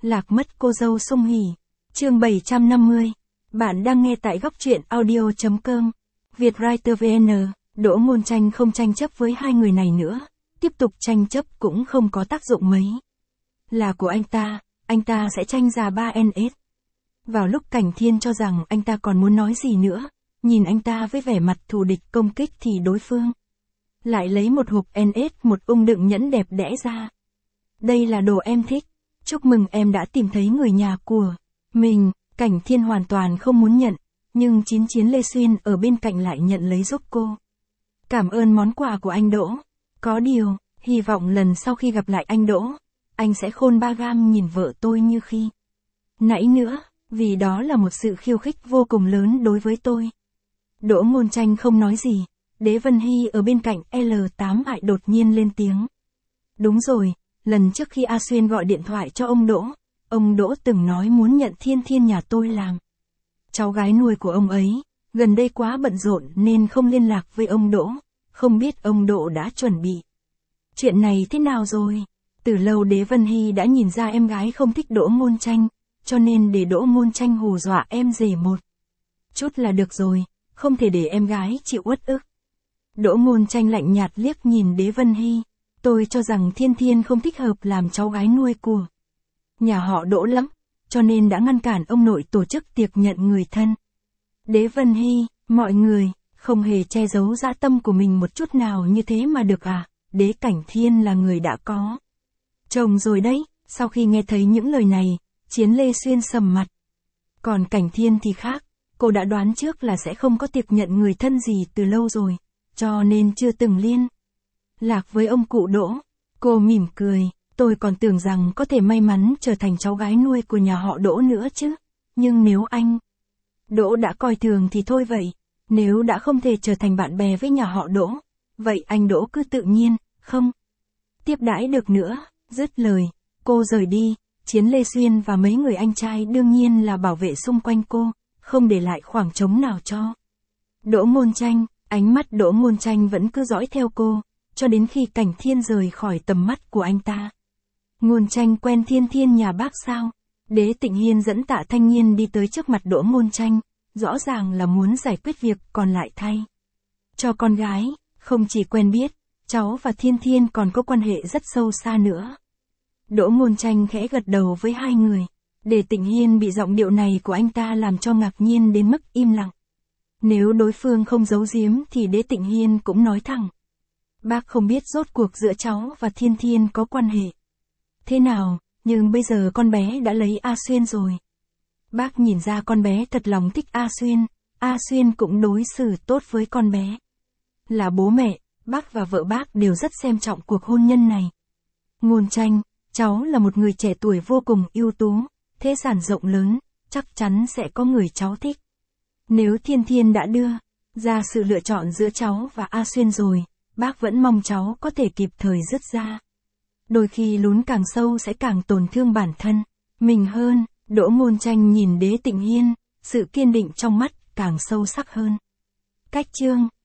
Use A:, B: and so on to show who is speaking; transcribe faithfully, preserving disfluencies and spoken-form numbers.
A: Lạc mất cô dâu Sung Hỉ. Chương bảy trăm năm mươi. Bạn đang nghe tại góc truyện audio chấm com. Vietwriter vê en. Đỗ Ngôn Tranh không tranh chấp với hai người này nữa. Tiếp tục tranh chấp cũng không có tác dụng mấy. Là của anh ta, anh ta sẽ tranh ra ba en ét. Vào lúc Cảnh Thiên cho rằng anh ta còn muốn nói gì nữa, nhìn anh ta với vẻ mặt thù địch công kích thì đối phương lại lấy một hộp en ét, một ung đựng nhẫn đẹp đẽ ra. Đây là đồ em thích. Chúc mừng em đã tìm thấy người nhà của mình. Cảnh Thiên hoàn toàn không muốn nhận, nhưng Chín Chiến Lê Xuyên ở bên cạnh lại nhận lấy giúp cô. Cảm ơn món quà của anh Đỗ. Có điều, hy vọng lần sau khi gặp lại anh Đỗ, anh sẽ khôn ba gam nhìn vợ tôi như khi nãy nữa, vì đó là một sự khiêu khích vô cùng lớn đối với tôi. Đỗ Ngôn Tranh không nói gì, Đế Vân Hy ở bên cạnh L tám ại đột nhiên lên tiếng. Đúng rồi, lần trước khi A Xuyên gọi điện thoại cho ông Đỗ, ông Đỗ từng nói muốn nhận Thiên Thiên nhà tôi làm cháu gái nuôi của ông ấy, gần đây quá bận rộn nên không liên lạc với ông Đỗ, không biết ông Đỗ đã chuẩn bị chuyện này thế nào rồi. Từ lâu Đế Vân Hy đã nhìn ra em gái không thích Đỗ Ngôn Tranh, cho nên để Đỗ Ngôn Tranh hù dọa em rể một chút là được rồi, không thể để em gái chịu uất ức. Đỗ Ngôn Tranh lạnh nhạt liếc nhìn Đế Vân Hy, tôi cho rằng Thiên Thiên không thích hợp làm cháu gái nuôi của nhà họ Đỗ lắm, cho nên đã ngăn cản ông nội tổ chức tiệc nhận người thân. Đế Vân Hy, mọi người, không hề che giấu dã tâm của mình một chút nào như thế mà được à, Đế Cảnh Thiên là người đã có chồng rồi đấy. Sau khi nghe thấy những lời này, Chiến Lê Xuyên sầm mặt. Còn Cảnh Thiên thì khác, cô đã đoán trước là sẽ không có tiệc nhận người thân gì từ lâu rồi, cho nên chưa từng liên lạc với ông cụ Đỗ. Cô mỉm cười, tôi còn tưởng rằng có thể may mắn trở thành cháu gái nuôi của nhà họ Đỗ nữa chứ, nhưng nếu anh Đỗ đã coi thường thì thôi vậy, nếu đã không thể trở thành bạn bè với nhà họ Đỗ, vậy anh Đỗ cứ tự nhiên, không tiếp đãi được nữa. Dứt lời, cô rời đi, Chiến Lê Xuyên và mấy người anh trai đương nhiên là bảo vệ xung quanh cô, không để lại khoảng trống nào cho Đỗ Ngôn Tranh. Ánh mắt Đỗ Ngôn Tranh vẫn cứ dõi theo cô, cho đến khi Cảnh Thiên rời khỏi tầm mắt của anh ta. Ngôn Tranh quen Thiên Thiên nhà bác sao? Đế Tịnh Hiên dẫn Tạ Thanh Nhiên đi tới trước mặt Đỗ Ngôn Tranh, rõ ràng là muốn giải quyết việc còn lại thay cho con gái, không chỉ quen biết, cháu và Thiên Thiên còn có quan hệ rất sâu xa nữa. Đỗ Ngôn Tranh khẽ gật đầu với hai người. Đế Tịnh Hiên bị giọng điệu này của anh ta làm cho ngạc nhiên đến mức im lặng. Nếu đối phương không giấu giếm thì Đế Tịnh Hiên cũng nói thẳng. Bác không biết rốt cuộc giữa cháu và Thiên Thiên có quan hệ thế nào, nhưng bây giờ con bé đã lấy A Xuyên rồi. Bác nhìn ra con bé thật lòng thích A Xuyên, A Xuyên cũng đối xử tốt với con bé. Là bố mẹ, bác và vợ bác đều rất xem trọng cuộc hôn nhân này. Ngôn Tranh, cháu là một người trẻ tuổi vô cùng ưu tú, thế sản rộng lớn, chắc chắn sẽ có người cháu thích. Nếu Thiên Thiên đã đưa ra sự lựa chọn giữa cháu và A Xuyên rồi, bác vẫn mong cháu có thể kịp thời dứt ra. Đôi khi lún càng sâu sẽ càng tổn thương bản thân mình hơn. Đỗ Ngôn Tranh nhìn Đế Tịnh Hiên, sự kiên định trong mắt càng sâu sắc hơn. Cách chương